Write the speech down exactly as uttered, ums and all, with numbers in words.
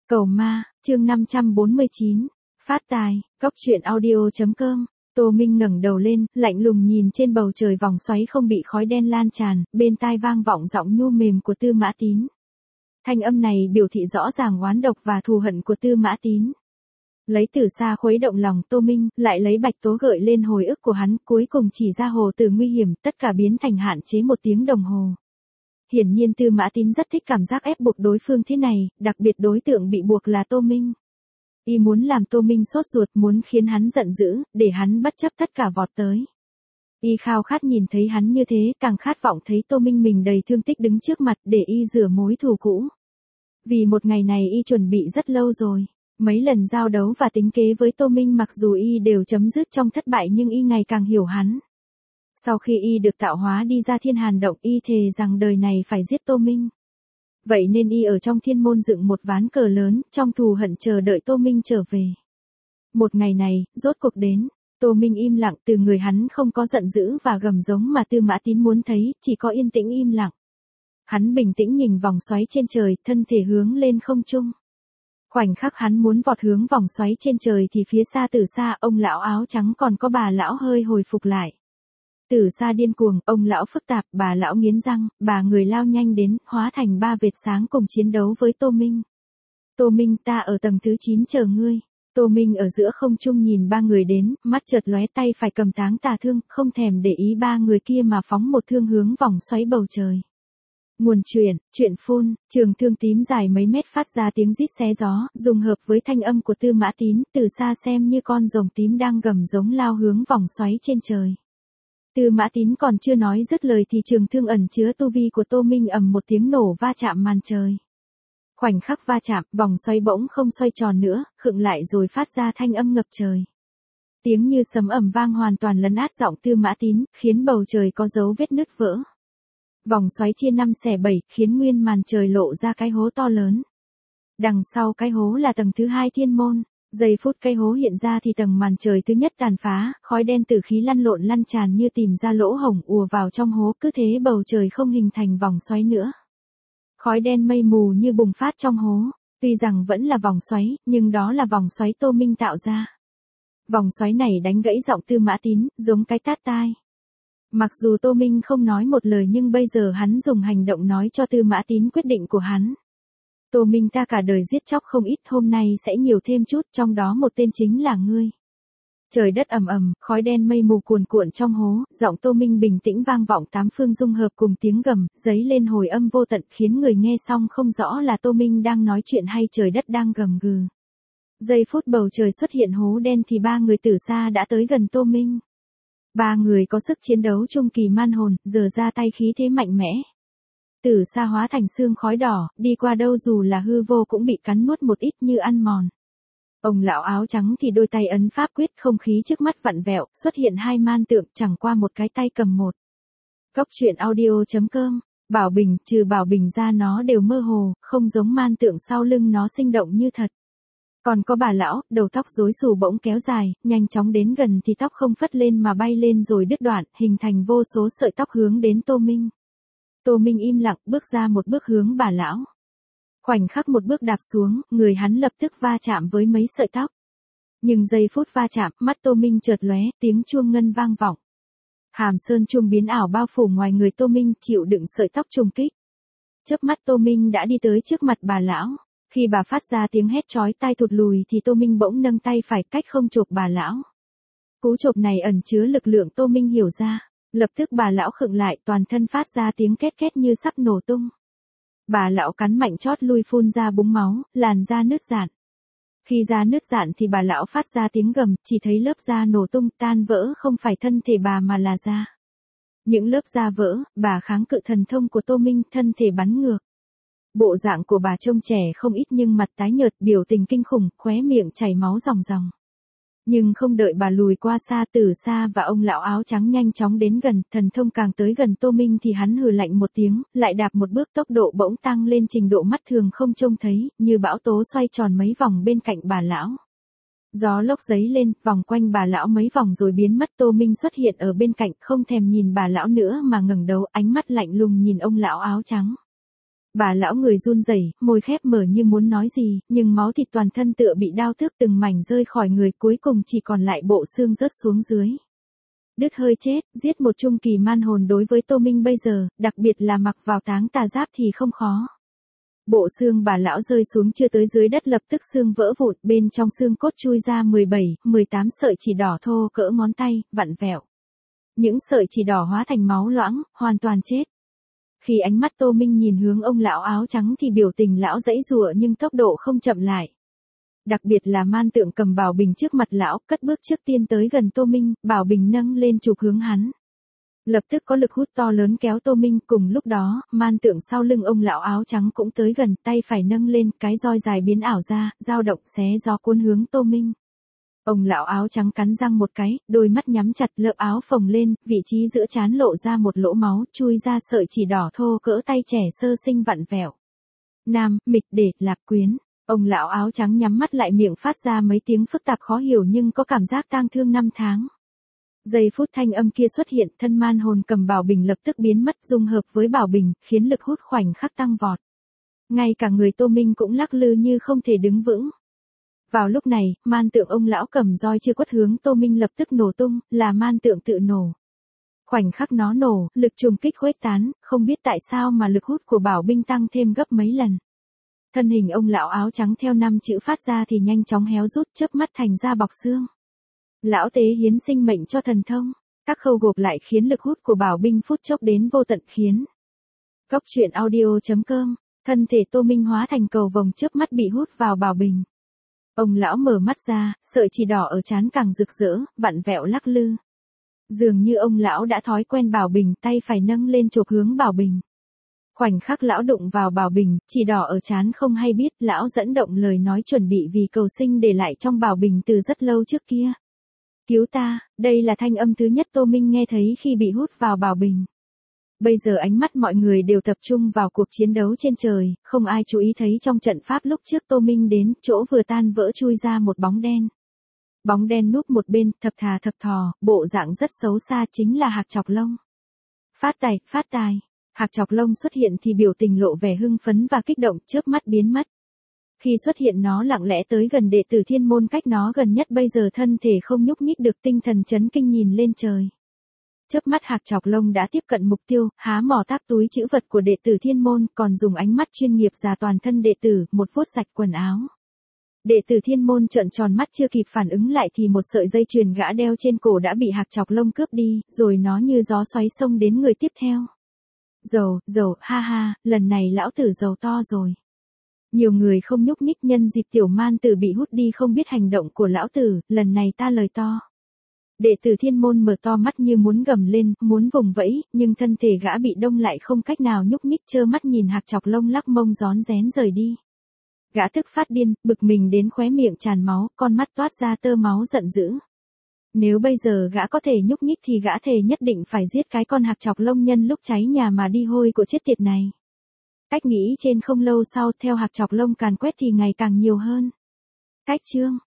Cầu ma, chương năm trăm bốn mươi chín. Phát tài, góc truyện audio chấm com. Tô Minh ngẩng đầu lên, lạnh lùng nhìn trên bầu trời vòng xoáy không bị khói đen lan tràn, bên tai vang vọng giọng nhu mềm của Tư Mã Tín. Thanh âm này biểu thị rõ ràng oán độc và thù hận của Tư Mã Tín. Lấy Tử Sa khuấy động lòng Tô Minh, lại lấy Bạch Tố gợi lên hồi ức của hắn, cuối cùng chỉ ra hồ từ nguy hiểm, tất cả biến thành hạn chế một tiếng đồng hồ. Hiển nhiên Tư Mã Tín rất thích cảm giác ép buộc đối phương thế này, đặc biệt đối tượng bị buộc là Tô Minh. Y muốn làm Tô Minh sốt ruột, muốn khiến hắn giận dữ, để hắn bất chấp tất cả vọt tới. Y khao khát nhìn thấy hắn như thế, càng khát vọng thấy Tô Minh mình đầy thương tích đứng trước mặt để Y rửa mối thù cũ. Vì một ngày này Y chuẩn bị rất lâu rồi. Mấy lần giao đấu và tính kế với Tô Minh mặc dù Y đều chấm dứt trong thất bại nhưng Y ngày càng hiểu hắn. Sau khi Y được tạo hóa đi ra Thiên Hàn Động, Y thề rằng đời này phải giết Tô Minh. Vậy nên Y ở trong thiên môn dựng một ván cờ lớn, trong thù hận chờ đợi Tô Minh trở về. Một ngày này, rốt cuộc đến, Tô Minh im lặng, từ người hắn không có giận dữ và gầm giống mà Tư Mã Tín muốn thấy, chỉ có yên tĩnh im lặng. Hắn bình tĩnh nhìn vòng xoáy trên trời, thân thể hướng lên không trung. Khoảnh khắc hắn muốn vọt hướng vòng xoáy trên trời thì phía xa Tử Sa, ông lão áo trắng còn có bà lão hơi hồi phục lại. Tử Sa điên cuồng, ông lão phức tạp, bà lão nghiến răng, bà người lao nhanh đến, hóa thành ba vệt sáng cùng chiến đấu với Tô Minh. Tô Minh, ta ở tầng thứ chín chờ ngươi. Tô Minh ở giữa không trung nhìn ba người đến, mắt chợt lóe, tay phải cầm táng tà thương, không thèm để ý ba người kia mà phóng một thương hướng vòng xoáy bầu trời. Nguồn truyện, truyện phun, trường thương tím dài mấy mét phát ra tiếng rít xé gió, dùng hợp với thanh âm của Tư Mã Tín, từ xa xem như con rồng tím đang gầm giống lao hướng vòng xoáy trên trời. Tư Mã Tín còn chưa nói dứt lời thì trường thương ẩn chứa tu vi của Tô Minh ầm một tiếng nổ va chạm màn trời. Khoảnh khắc va chạm, vòng xoáy bỗng không xoay tròn nữa, khựng lại rồi phát ra thanh âm ngập trời. Tiếng như sấm ầm vang hoàn toàn lấn át giọng Tư Mã Tín, khiến bầu trời có dấu vết nứt vỡ. Vòng xoáy chia năm xẻ bảy, khiến nguyên màn trời lộ ra cái hố to lớn. Đằng sau cái hố là tầng thứ hai thiên môn. Giây phút cái hố hiện ra thì tầng màn trời thứ nhất tàn phá, khói đen từ khí lăn lộn lăn tràn như tìm ra lỗ hổng ùa vào trong hố, cứ thế bầu trời không hình thành vòng xoáy nữa. Khói đen mây mù như bùng phát trong hố, tuy rằng vẫn là vòng xoáy, nhưng đó là vòng xoáy Tô Minh tạo ra. Vòng xoáy này đánh gãy giọng Tư Mã Tín, giống cái tát tai. Mặc dù Tô Minh không nói một lời nhưng bây giờ hắn dùng hành động nói cho Tư Mã Tín quyết định của hắn. Tô Minh, ta cả đời giết chóc không ít, hôm nay sẽ nhiều thêm chút, trong đó một tên chính là ngươi. Trời đất ầm ầm, khói đen mây mù cuồn cuộn trong hố, giọng Tô Minh bình tĩnh vang vọng tám phương dung hợp cùng tiếng gầm, dấy lên hồi âm vô tận khiến người nghe xong không rõ là Tô Minh đang nói chuyện hay trời đất đang gầm gừ. Giây phút bầu trời xuất hiện hố đen thì ba người Tử Sa đã tới gần Tô Minh. Ba người có sức chiến đấu trung kỳ man hồn, giờ ra tay khí thế mạnh mẽ. Tử Sa hóa thành xương khói đỏ, đi qua đâu dù là hư vô cũng bị cắn nuốt một ít như ăn mòn. Ông lão áo trắng thì đôi tay ấn pháp quyết, không khí trước mắt vặn vẹo, xuất hiện hai man tượng, chẳng qua một cái tay cầm một. Góc truyện audio chấm com. Bảo Bình, trừ Bảo Bình ra nó đều mơ hồ, không giống man tượng sau lưng nó sinh động như thật. Còn có bà lão, đầu tóc rối xù bỗng kéo dài, nhanh chóng đến gần thì tóc không phất lên mà bay lên rồi đứt đoạn, hình thành vô số sợi tóc hướng đến Tô Minh. Tô Minh im lặng, bước ra một bước hướng bà lão. Khoảnh khắc một bước đạp xuống, người hắn lập tức va chạm với mấy sợi tóc. Nhưng giây phút va chạm, mắt Tô Minh chợt lóe, tiếng chuông ngân vang vọng. Hàm sơn chuông biến ảo bao phủ ngoài người Tô Minh, chịu đựng sợi tóc trùng kích. Chớp mắt Tô Minh đã đi tới trước mặt bà lão. Khi bà phát ra tiếng hét chói tai thụt lùi thì Tô Minh bỗng nâng tay phải cách không chộp bà lão. Cú chộp này ẩn chứa lực lượng Tô Minh hiểu ra. Lập tức bà lão khựng lại, toàn thân phát ra tiếng két két như sắp nổ tung. Bà lão cắn mạnh chót lui phun ra búng máu, làn da nứt rạn. Khi da nứt rạn thì bà lão phát ra tiếng gầm, chỉ thấy lớp da nổ tung tan vỡ không phải thân thể bà mà là da. Những lớp da vỡ, bà kháng cự thần thông của Tô Minh, thân thể bắn ngược. Bộ dạng của bà trông trẻ không ít nhưng mặt tái nhợt, biểu tình kinh khủng, khóe miệng chảy máu ròng ròng. Nhưng không đợi bà lùi qua xa, Tử Sa và ông lão áo trắng nhanh chóng đến gần, thần thông càng tới gần Tô Minh thì hắn hừ lạnh một tiếng, lại đạp một bước, tốc độ bỗng tăng lên trình độ mắt thường không trông thấy, như bão tố xoay tròn mấy vòng bên cạnh bà lão. Gió lốc giấy lên, vòng quanh bà lão mấy vòng rồi biến mất. Tô Minh xuất hiện ở bên cạnh, không thèm nhìn bà lão nữa mà ngẩng đầu, ánh mắt lạnh lùng nhìn ông lão áo trắng. Bà lão người run rẩy, môi khép mở như muốn nói gì, nhưng máu thịt toàn thân tựa bị đao tước từng mảnh rơi khỏi người, cuối cùng chỉ còn lại bộ xương rớt xuống dưới. Đứt hơi chết, giết một trung kỳ man hồn đối với Tô Minh bây giờ, đặc biệt là mặc vào táng tà giáp thì không khó. Bộ xương bà lão rơi xuống chưa tới dưới đất lập tức xương vỡ vụn, bên trong xương cốt chui ra mười bảy, mười tám sợi chỉ đỏ thô cỡ ngón tay, vặn vẹo. Những sợi chỉ đỏ hóa thành máu loãng, hoàn toàn chết. Khi ánh mắt Tô Minh nhìn hướng ông lão áo trắng thì biểu tình lão giãy giụa nhưng tốc độ không chậm lại. Đặc biệt là man tượng cầm bảo bình trước mặt lão, cất bước trước tiên tới gần Tô Minh, bảo bình nâng lên chụp hướng hắn. Lập tức có lực hút to lớn kéo Tô Minh, cùng lúc đó, man tượng sau lưng ông lão áo trắng cũng tới gần, tay phải nâng lên, cái roi dài biến ảo ra, dao động xé gió cuốn hướng Tô Minh. Ông lão áo trắng cắn răng một cái, đôi mắt nhắm chặt, lớp áo phồng lên, vị trí giữa trán lộ ra một lỗ máu, chui ra sợi chỉ đỏ thô cỡ tay trẻ sơ sinh vặn vẹo. Nam, mịch để, lạc quyến. Ông lão áo trắng nhắm mắt lại, miệng phát ra mấy tiếng phức tạp khó hiểu nhưng có cảm giác tang thương năm tháng. Giây phút thanh âm kia xuất hiện, thân man hồn cầm bảo bình lập tức biến mất, dung hợp với bảo bình, khiến lực hút khoảnh khắc tăng vọt. Ngay cả người Tô Minh cũng lắc lư như không thể đứng vững. Vào lúc này, man tượng ông lão cầm roi chưa quất hướng Tô Minh lập tức nổ tung, là man tượng tự nổ. Khoảnh khắc nó nổ, lực trùng kích khuếch tán, không biết tại sao mà lực hút của bảo binh tăng thêm gấp mấy lần. Thân hình ông lão áo trắng theo năm chữ phát ra thì nhanh chóng héo rút, chớp mắt thành ra bọc xương. Lão tế hiến sinh mệnh cho thần thông, các khâu gộp lại khiến lực hút của bảo binh phút chốc đến vô tận khiến. Góc truyện audio chấm com, thân thể Tô Minh hóa thành cầu vồng chớp mắt bị hút vào bảo bình. Ông lão mở mắt ra, sợi chỉ đỏ ở trán càng rực rỡ, vặn vẹo lắc lư. Dường như ông lão đã thói quen bảo bình, tay phải nâng lên chộp hướng bảo bình. Khoảnh khắc lão đụng vào bảo bình, chỉ đỏ ở trán không hay biết, lão dẫn động lời nói chuẩn bị vì cầu sinh để lại trong bảo bình từ rất lâu trước kia. Cứu ta, đây là thanh âm thứ nhất Tô Minh nghe thấy khi bị hút vào bảo bình. Bây giờ ánh mắt mọi người đều tập trung vào cuộc chiến đấu trên trời, không ai chú ý thấy trong trận pháp lúc trước Tô Minh đến, chỗ vừa tan vỡ chui ra một bóng đen. Bóng đen núp một bên, thập thà thập thò, bộ dạng rất xấu xa, chính là Hạc Chọc Lông. Phát tài, phát tài. Hạc Chọc Lông xuất hiện thì biểu tình lộ vẻ hưng phấn và kích động, chớp mắt biến mất. Khi xuất hiện nó lặng lẽ tới gần đệ tử thiên môn cách nó gần nhất, bây giờ thân thể không nhúc nhích được, tinh thần chấn kinh nhìn lên trời. Chớp mắt Hạc Chọc Lông đã tiếp cận mục tiêu, há mỏ táp túi trữ vật của đệ tử thiên môn, còn dùng ánh mắt chuyên nghiệp rà toàn thân đệ tử, một vuốt sạch quần áo. Đệ tử thiên môn trợn tròn mắt chưa kịp phản ứng lại thì một sợi dây chuyền gã đeo trên cổ đã bị Hạc Chọc Lông cướp đi, rồi nó như gió xoáy xông đến người tiếp theo. Giàu, giàu, ha ha, lần này lão tử giàu to rồi. Nhiều người không nhúc nhích, nhân dịp tiểu man tử bị hút đi không biết hành động của lão tử, lần này ta lời to. Đệ tử thiên môn mở to mắt như muốn gầm lên, muốn vùng vẫy, nhưng thân thể gã bị đông lại không cách nào nhúc nhích, trơ mắt nhìn Hạc Chọc Lông lắc mông rón rén rời đi. Gã tức phát điên, bực mình đến khóe miệng tràn máu, con mắt toát ra tơ máu giận dữ. Nếu bây giờ gã có thể nhúc nhích thì gã thề nhất định phải giết cái con Hạc Chọc Lông nhân lúc cháy nhà mà đi hôi của chết tiệt này. Cách nghĩ trên không lâu sau, theo Hạc Chọc Lông càn quét thì ngày càng nhiều hơn. Cách chương